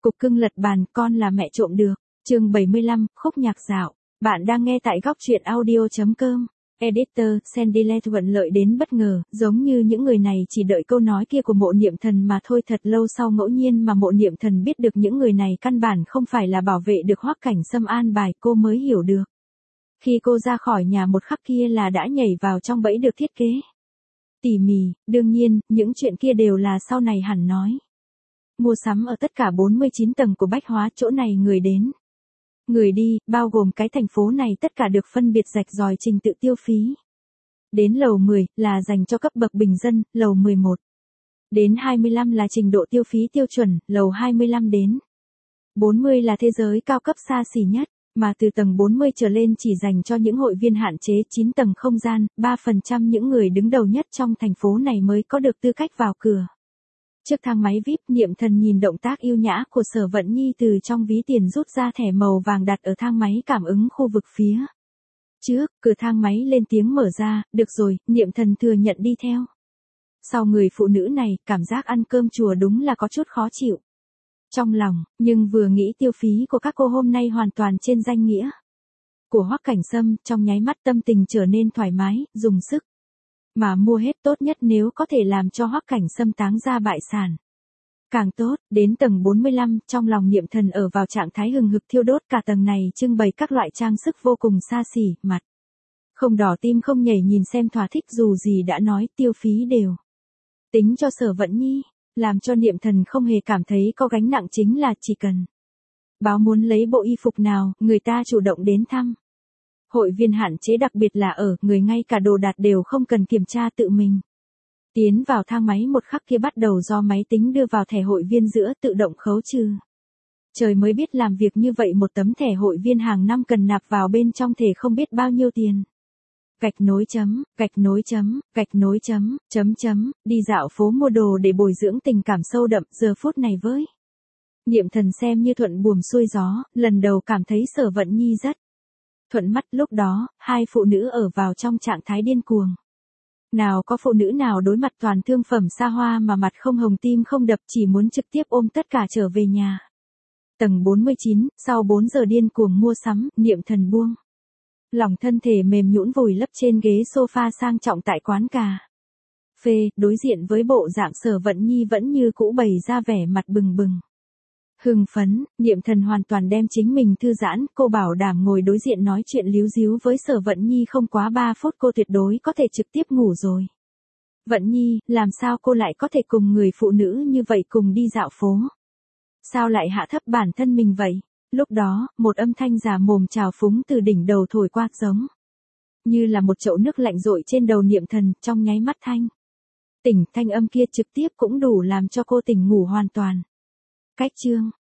Cục cưng lật bàn, con là mẹ trộm được. Chương 75, khúc nhạc dạo. Bạn đang nghe tại góc truyện audio.com. Editor, Sendilet thuận lợi đến bất ngờ, giống như những người này chỉ đợi câu nói kia của Mộ Niệm Thần mà thôi. Thật lâu sau ngẫu nhiên mà Mộ Niệm Thần biết được những người này căn bản không phải là bảo vệ được Hoắc Cảnh Sâm an bài, cô mới hiểu được. Khi cô ra khỏi nhà một khắc kia là đã nhảy vào trong bẫy được thiết kế tỉ mỉ, đương nhiên, những chuyện kia đều là sau này hẳn nói. Mua sắm ở tất cả 49 tầng của Bách Hóa, chỗ này người đến, người đi, bao gồm cái thành phố này tất cả được phân biệt rạch ròi trình tự tiêu phí. Đến lầu 10 là dành cho cấp bậc bình dân, lầu 11 đến 25 là trình độ tiêu phí tiêu chuẩn, lầu 25 đến 40 là thế giới cao cấp xa xỉ nhất, mà từ tầng 40 trở lên chỉ dành cho những hội viên hạn chế. 9 tầng không gian, 3% những người đứng đầu nhất trong thành phố này mới có được tư cách vào cửa. Trước thang máy VIP, Niệm Thần nhìn động tác yêu nhã của Sở Vận Nhi từ trong ví tiền rút ra thẻ màu vàng đặt ở thang máy cảm ứng khu vực phía trước, cửa thang máy lên tiếng mở ra, được rồi, Niệm Thần thừa nhận đi theo. Sau người phụ nữ này, cảm giác ăn cơm chùa đúng là có chút khó chịu trong lòng, nhưng vừa nghĩ tiêu phí của các cô hôm nay hoàn toàn trên danh nghĩa của Hoắc Cảnh Sâm, trong nháy mắt tâm tình trở nên thoải mái, dùng sức mà mua hết, tốt nhất nếu có thể làm cho Hoắc Cảnh Sâm táng ra bại sản càng tốt. Đến tầng 45, trong lòng Niệm Thần ở vào trạng thái hừng hực thiêu đốt, cả tầng này trưng bày các loại trang sức vô cùng xa xỉ, mặt không đỏ tim không nhảy nhìn xem thỏa thích, dù gì đã nói tiêu phí đều tính cho Sở Vận Nhi, làm cho Niệm Thần không hề cảm thấy có gánh nặng, chính là chỉ cần báo muốn lấy bộ y phục nào, người ta chủ động đến thăm. Hội viên hạn chế đặc biệt là ở người ngay cả đồ đạc đều không cần kiểm tra, tự mình tiến vào thang máy một khắc kia bắt đầu do máy tính đưa vào thẻ hội viên giữa tự động khấu trừ. Trời mới biết làm việc như vậy, một tấm thẻ hội viên hàng năm cần nạp vào bên trong thẻ không biết bao nhiêu tiền. Gạch nối chấm, gạch nối chấm, gạch nối chấm, chấm chấm, đi dạo phố mua đồ để bồi dưỡng tình cảm sâu đậm, giờ phút này với Niệm Thần xem như thuận buồm xuôi gió, lần đầu cảm thấy Sở Vận Nhi rất thuận mắt. Lúc đó, hai phụ nữ ở vào trong trạng thái điên cuồng. Nào có phụ nữ nào đối mặt toàn thương phẩm xa hoa mà mặt không hồng tim không đập, chỉ muốn trực tiếp ôm tất cả trở về nhà. Tầng 49, sau 4 giờ điên cuồng mua sắm, Niệm Thần buông lòng thân thể mềm nhũn vùi lấp trên ghế sofa sang trọng tại quán cà phê, đối diện với bộ dạng Sở Vận Nhi vẫn như cũ bày ra vẻ mặt bừng bừng hưng phấn. Niệm Thần hoàn toàn đem chính mình thư giãn, cô bảo đảm ngồi đối diện nói chuyện líu díu với Sở Vận Nhi không quá 3 phút cô tuyệt đối có thể trực tiếp ngủ rồi. Vận Nhi, làm sao cô lại có thể cùng người phụ nữ như vậy cùng đi dạo phố? Sao lại hạ thấp bản thân mình vậy? Lúc đó, một âm thanh giả mồm trào phúng từ đỉnh đầu thổi qua, giống như là một chậu nước lạnh dội trên đầu Niệm Thần, trong nháy mắt thanh âm kia trực tiếp cũng đủ làm cho cô tỉnh ngủ hoàn toàn. Cách chương